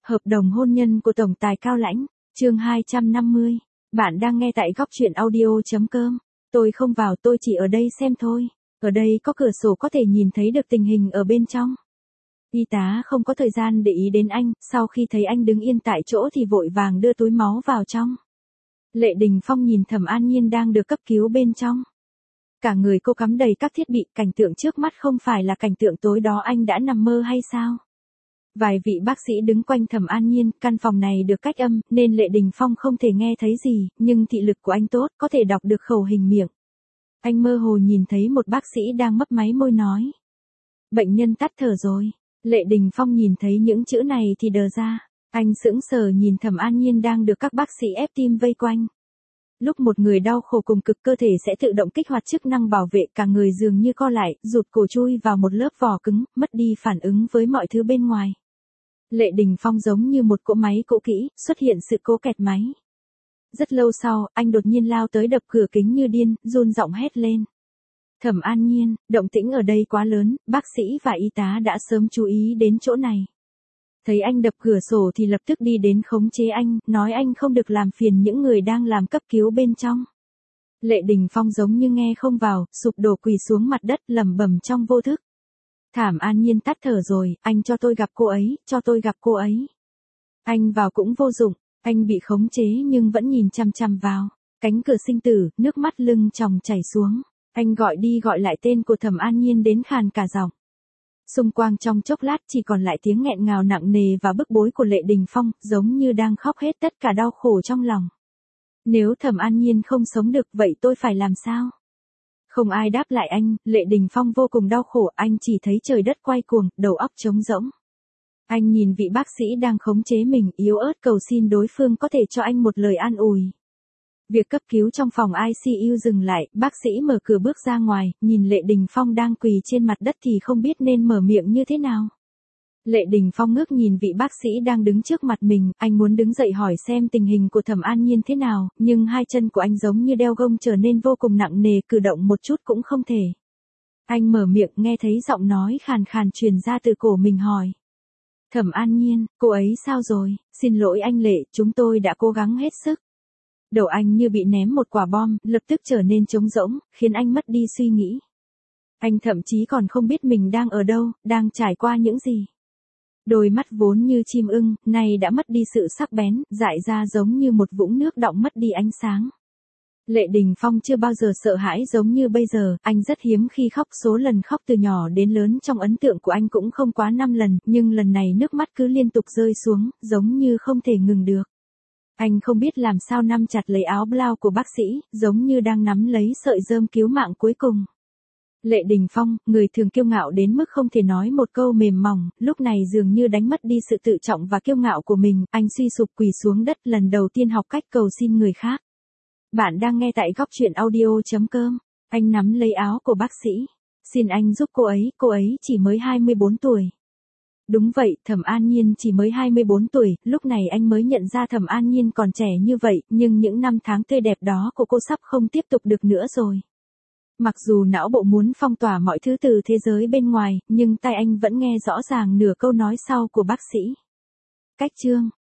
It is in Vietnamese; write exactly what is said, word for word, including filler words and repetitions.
Hợp đồng hôn nhân của Tổng tài Cao Lãnh, chương hai trăm năm mươi. Bạn đang nghe tại góc truyện audio.com. Tôi không vào, tôi chỉ ở đây xem thôi. Ở đây có cửa sổ có thể nhìn thấy được tình hình ở bên trong. Y tá không có thời gian để ý đến anh, sau khi thấy anh đứng yên tại chỗ thì vội vàng đưa túi máu vào trong. Lệ Đình Phong nhìn Thẩm An Nhiên đang được cấp cứu bên trong. Cả người cô cắm đầy các thiết bị, cảnh tượng trước mắt không phải là cảnh tượng tối đó anh đã nằm mơ hay sao? Vài vị bác sĩ đứng quanh Thẩm An Nhiên, căn phòng này được cách âm, nên Lệ Đình Phong không thể nghe thấy gì, nhưng thị lực của anh tốt, có thể đọc được khẩu hình miệng. Anh mơ hồ nhìn thấy một bác sĩ đang mấp máy môi nói. Bệnh nhân tắt thở rồi. Lệ Đình Phong nhìn thấy những chữ này thì đờ ra. Anh sững sờ nhìn Thẩm An Nhiên đang được các bác sĩ ép tim vây quanh. Lúc một người đau khổ cùng cực cơ thể sẽ tự động kích hoạt chức năng bảo vệ, cả người dường như co lại, rụt cổ chui vào một lớp vỏ cứng, mất đi phản ứng với mọi thứ bên ngoài. Lệ Đình Phong giống như một cỗ máy cũ kỹ, xuất hiện sự cố kẹt máy. Rất lâu sau, anh đột nhiên lao tới đập cửa kính như điên, run giọng hét lên. Thẩm An Nhiên, động tĩnh ở đây quá lớn, bác sĩ và y tá đã sớm chú ý đến chỗ này. Thấy anh đập cửa sổ thì lập tức đi đến khống chế anh, nói anh không được làm phiền những người đang làm cấp cứu bên trong. Lệ Đình Phong giống như nghe không vào, sụp đổ quỳ xuống mặt đất lẩm bẩm trong vô thức. Thẩm An Nhiên tắt thở rồi, anh cho tôi gặp cô ấy, cho tôi gặp cô ấy. Anh vào cũng vô dụng, anh bị khống chế nhưng vẫn nhìn chằm chằm vào. Cánh cửa sinh tử, nước mắt lưng tròng chảy xuống. Anh gọi đi gọi lại tên của Thẩm An Nhiên đến khàn cả giọng. Xung quanh trong chốc lát chỉ còn lại tiếng nghẹn ngào nặng nề và bức bối của Lệ Đình Phong, giống như đang khóc hết tất cả đau khổ trong lòng. Nếu Thẩm An Nhiên không sống được vậy tôi phải làm sao? Không ai đáp lại anh, Lệ Đình Phong vô cùng đau khổ, anh chỉ thấy trời đất quay cuồng, đầu óc trống rỗng. Anh nhìn vị bác sĩ đang khống chế mình, yếu ớt cầu xin đối phương có thể cho anh một lời an ủi. Việc cấp cứu trong phòng i xê u dừng lại, bác sĩ mở cửa bước ra ngoài, nhìn Lệ Đình Phong đang quỳ trên mặt đất thì không biết nên mở miệng như thế nào. Lệ Đình Phong ngước nhìn vị bác sĩ đang đứng trước mặt mình, anh muốn đứng dậy hỏi xem tình hình của Thẩm An Nhiên thế nào, nhưng hai chân của anh giống như đeo gông trở nên vô cùng nặng nề, cử động một chút cũng không thể. Anh mở miệng nghe thấy giọng nói khàn khàn truyền ra từ cổ mình hỏi. Thẩm An Nhiên, cô ấy sao rồi? Xin lỗi anh Lệ, chúng tôi đã cố gắng hết sức. Đầu anh như bị ném một quả bom, lập tức trở nên trống rỗng, khiến anh mất đi suy nghĩ. Anh thậm chí còn không biết mình đang ở đâu, đang trải qua những gì. Đôi mắt vốn như chim ưng, nay đã mất đi sự sắc bén, dại ra giống như một vũng nước đọng mất đi ánh sáng. Lệ Đình Phong chưa bao giờ sợ hãi giống như bây giờ, anh rất hiếm khi khóc, số lần khóc từ nhỏ đến lớn trong ấn tượng của anh cũng không quá năm lần, nhưng lần này nước mắt cứ liên tục rơi xuống, giống như không thể ngừng được. Anh không biết làm sao nắm chặt lấy áo blau của bác sĩ, giống như đang nắm lấy sợi rơm cứu mạng cuối cùng. Lệ Đình Phong, người thường kiêu ngạo đến mức không thể nói một câu mềm mỏng, lúc này dường như đánh mất đi sự tự trọng và kiêu ngạo của mình, anh suy sụp quỳ xuống đất lần đầu tiên học cách cầu xin người khác. Bạn đang nghe tại góc truyện audio.com, anh nắm lấy áo của bác sĩ. Xin anh giúp cô ấy, cô ấy chỉ mới hai mươi bốn tuổi. Đúng vậy, Thẩm An Nhiên chỉ mới hai mươi bốn tuổi, lúc này anh mới nhận ra Thẩm An Nhiên còn trẻ như vậy, nhưng những năm tháng tươi đẹp đó của cô sắp không tiếp tục được nữa rồi. Mặc dù não bộ muốn phong tỏa mọi thứ từ thế giới bên ngoài, nhưng tai anh vẫn nghe rõ ràng nửa câu nói sau của bác sĩ. Cách chương,